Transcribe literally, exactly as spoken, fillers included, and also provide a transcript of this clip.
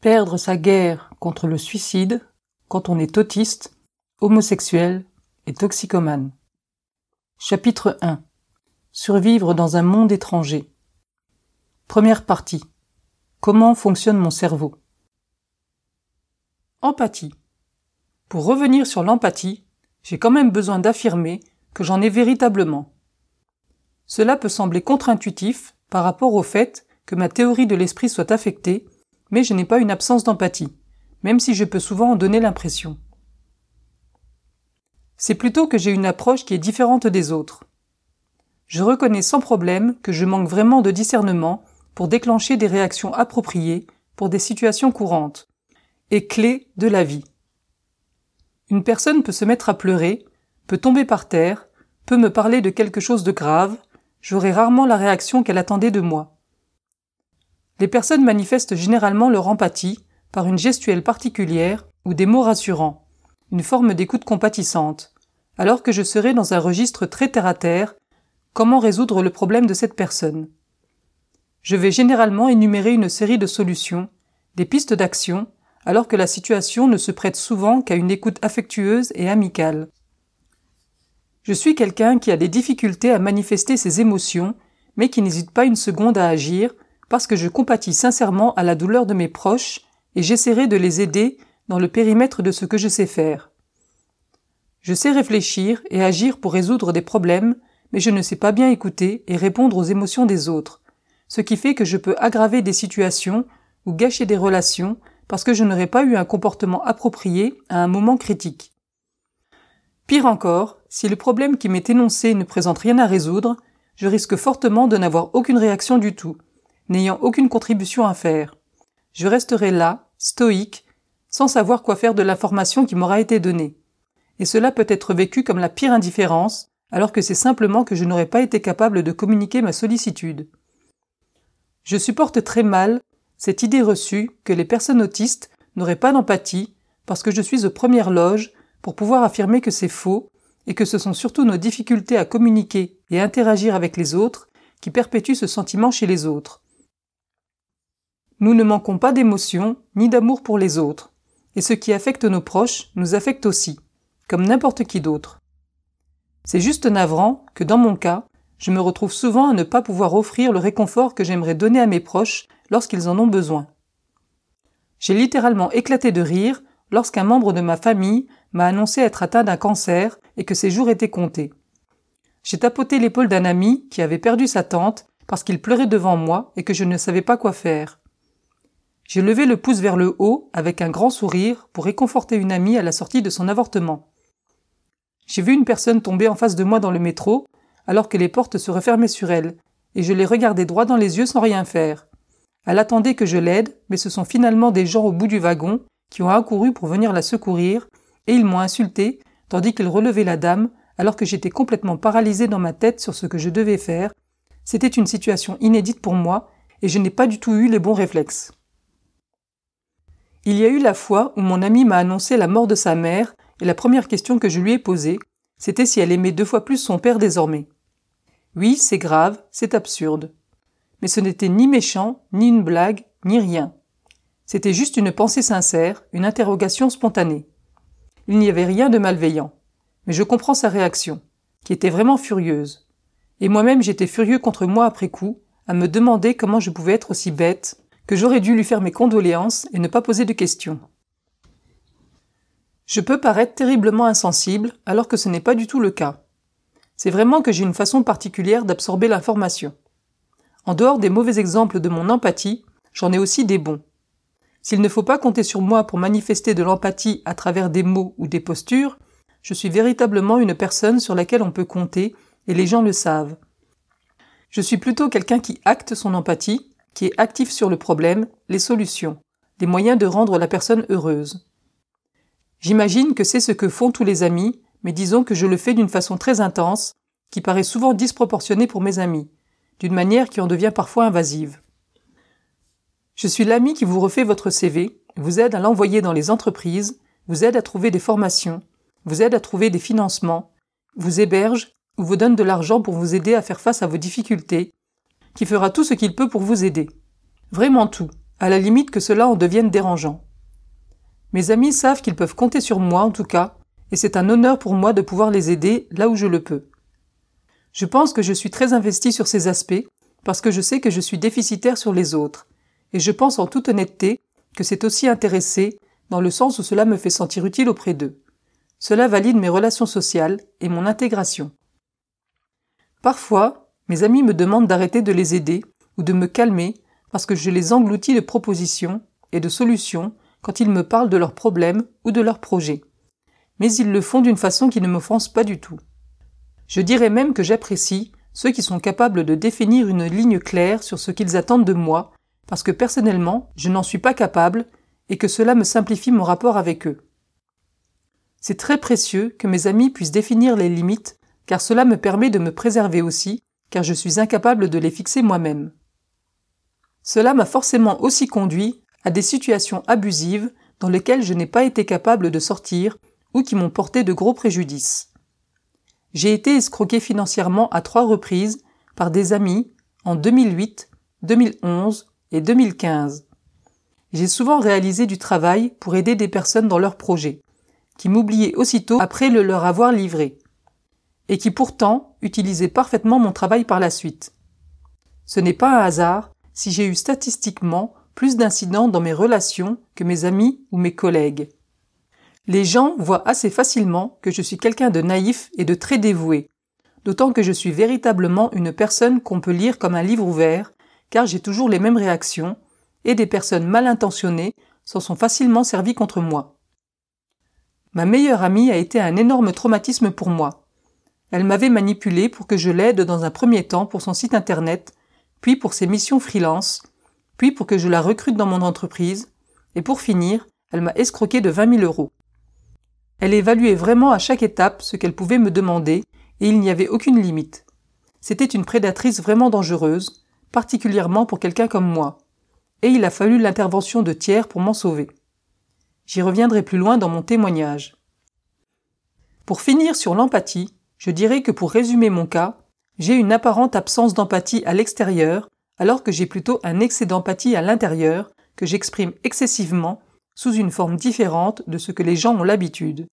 Perdre sa guerre contre le suicide quand on est autiste, homosexuel et toxicomane. Chapitre un. Survivre dans un monde étranger. Première partie. Comment fonctionne mon cerveau? Empathie. Pour revenir sur l'empathie, j'ai quand même besoin d'affirmer que j'en ai véritablement. Cela peut sembler contre-intuitif par rapport au fait que ma théorie de l'esprit soit affectée, mais je n'ai pas une absence d'empathie, même si je peux souvent en donner l'impression. C'est plutôt que j'ai une approche qui est différente des autres. Je reconnais sans problème que je manque vraiment de discernement pour déclencher des réactions appropriées pour des situations courantes et clés de la vie. Une personne peut se mettre à pleurer, peut tomber par terre, peut me parler de quelque chose de grave, j'aurai rarement la réaction qu'elle attendait de moi. Les personnes manifestent généralement leur empathie par une gestuelle particulière ou des mots rassurants, une forme d'écoute compatissante, alors que je serai dans un registre très terre-à-terre, comment résoudre le problème de cette personne. Je vais généralement énumérer une série de solutions, des pistes d'action, alors que la situation ne se prête souvent qu'à une écoute affectueuse et amicale. Je suis quelqu'un qui a des difficultés à manifester ses émotions, mais qui n'hésite pas une seconde à agir, parce que je compatis sincèrement à la douleur de mes proches et j'essaierai de les aider dans le périmètre de ce que je sais faire. Je sais réfléchir et agir pour résoudre des problèmes, mais je ne sais pas bien écouter et répondre aux émotions des autres, ce qui fait que je peux aggraver des situations ou gâcher des relations parce que je n'aurai pas eu un comportement approprié à un moment critique. Pire encore, si le problème qui m'est énoncé ne présente rien à résoudre, je risque fortement de n'avoir aucune réaction du tout, n'ayant aucune contribution à faire. Je resterai là, stoïque, sans savoir quoi faire de l'information qui m'aura été donnée. Et cela peut être vécu comme la pire indifférence, alors que c'est simplement que je n'aurais pas été capable de communiquer ma sollicitude. Je supporte très mal cette idée reçue que les personnes autistes n'auraient pas d'empathie parce que je suis aux premières loges pour pouvoir affirmer que c'est faux et que ce sont surtout nos difficultés à communiquer et interagir avec les autres qui perpétuent ce sentiment chez les autres. Nous ne manquons pas d'émotions ni d'amour pour les autres, et ce qui affecte nos proches nous affecte aussi, comme n'importe qui d'autre. C'est juste navrant que dans mon cas, je me retrouve souvent à ne pas pouvoir offrir le réconfort que j'aimerais donner à mes proches lorsqu'ils en ont besoin. J'ai littéralement éclaté de rire lorsqu'un membre de ma famille m'a annoncé être atteint d'un cancer et que ses jours étaient comptés. J'ai tapoté l'épaule d'un ami qui avait perdu sa tante parce qu'il pleurait devant moi et que je ne savais pas quoi faire. J'ai levé le pouce vers le haut avec un grand sourire pour réconforter une amie à la sortie de son avortement. J'ai vu une personne tomber en face de moi dans le métro alors que les portes se refermaient sur elle et je l'ai regardée droit dans les yeux sans rien faire. Elle attendait que je l'aide, mais ce sont finalement des gens au bout du wagon qui ont accouru pour venir la secourir et ils m'ont insulté tandis qu'ils relevaient la dame alors que j'étais complètement paralysée dans ma tête sur ce que je devais faire. C'était une situation inédite pour moi et je n'ai pas du tout eu les bons réflexes. Il y a eu la fois où mon ami m'a annoncé la mort de sa mère et la première question que je lui ai posée, c'était si elle aimait deux fois plus son père désormais. Oui, c'est grave, c'est absurde. Mais ce n'était ni méchant, ni une blague, ni rien. C'était juste une pensée sincère, une interrogation spontanée. Il n'y avait rien de malveillant. Mais je comprends sa réaction, qui était vraiment furieuse. Et moi-même j'étais furieux contre moi après coup, à me demander comment je pouvais être aussi bête, que j'aurais dû lui faire mes condoléances et ne pas poser de questions. Je peux paraître terriblement insensible, alors que ce n'est pas du tout le cas. C'est vraiment que j'ai une façon particulière d'absorber l'information. En dehors des mauvais exemples de mon empathie, j'en ai aussi des bons. S'il ne faut pas compter sur moi pour manifester de l'empathie à travers des mots ou des postures, je suis véritablement une personne sur laquelle on peut compter et les gens le savent. Je suis plutôt quelqu'un qui acte son empathie, qui est actif sur le problème, les solutions, les moyens de rendre la personne heureuse. J'imagine que c'est ce que font tous les amis, mais disons que je le fais d'une façon très intense, qui paraît souvent disproportionnée pour mes amis, d'une manière qui en devient parfois invasive. Je suis l'ami qui vous refait votre C V, vous aide à l'envoyer dans les entreprises, vous aide à trouver des formations, vous aide à trouver des financements, vous héberge ou vous donne de l'argent pour vous aider à faire face à vos difficultés, qui fera tout ce qu'il peut pour vous aider. Vraiment tout. à la limite que cela en devienne dérangeant. Mes amis savent qu'ils peuvent compter sur moi en tout cas, et c'est un honneur pour moi de pouvoir les aider là où je le peux. Je pense que je suis très investi sur ces aspects parce que je sais que je suis déficitaire sur les autres, et je pense en toute honnêteté que c'est aussi intéressé dans le sens où cela me fait sentir utile auprès d'eux. Cela valide mes relations sociales et mon intégration. Parfois, mes amis me demandent d'arrêter de les aider ou de me calmer parce que je les engloutis de propositions et de solutions quand ils me parlent de leurs problèmes ou de leurs projets. Mais ils le font d'une façon qui ne m'offense pas du tout. Je dirais même que j'apprécie ceux qui sont capables de définir une ligne claire sur ce qu'ils attendent de moi, parce que personnellement, je n'en suis pas capable et que cela me simplifie mon rapport avec eux. C'est très précieux que mes amis puissent définir les limites, car cela me permet de me préserver aussi, car je suis incapable de les fixer moi-même. Cela m'a forcément aussi conduit à des situations abusives dans lesquelles je n'ai pas été capable de sortir ou qui m'ont porté de gros préjudices. J'ai été escroqué financièrement à trois reprises par des amis en deux mille huit, deux mille onze et deux mille quinze. J'ai souvent réalisé du travail pour aider des personnes dans leurs projets, qui m'oubliaient aussitôt après le leur avoir livré, et qui pourtant utilisaient parfaitement mon travail par la suite. Ce n'est pas un hasard si j'ai eu statistiquement plus d'incidents dans mes relations que mes amis ou mes collègues. Les gens voient assez facilement que je suis quelqu'un de naïf et de très dévoué, d'autant que je suis véritablement une personne qu'on peut lire comme un livre ouvert, car j'ai toujours les mêmes réactions, et des personnes mal intentionnées s'en sont facilement servies contre moi. Ma meilleure amie a été un énorme traumatisme pour moi. Elle m'avait manipulé pour que je l'aide dans un premier temps pour son site internet, puis pour ses missions freelance, puis pour que je la recrute dans mon entreprise, et pour finir, elle m'a escroqué de vingt mille euros. Elle évaluait vraiment à chaque étape ce qu'elle pouvait me demander, et il n'y avait aucune limite. C'était une prédatrice vraiment dangereuse, particulièrement pour quelqu'un comme moi, et il a fallu l'intervention de tiers pour m'en sauver. J'y reviendrai plus loin dans mon témoignage. Pour finir sur l'empathie, je dirais que pour résumer mon cas, j'ai une apparente absence d'empathie à l'extérieur, alors que j'ai plutôt un excès d'empathie à l'intérieur, que j'exprime excessivement, sous une forme différente de ce que les gens ont l'habitude.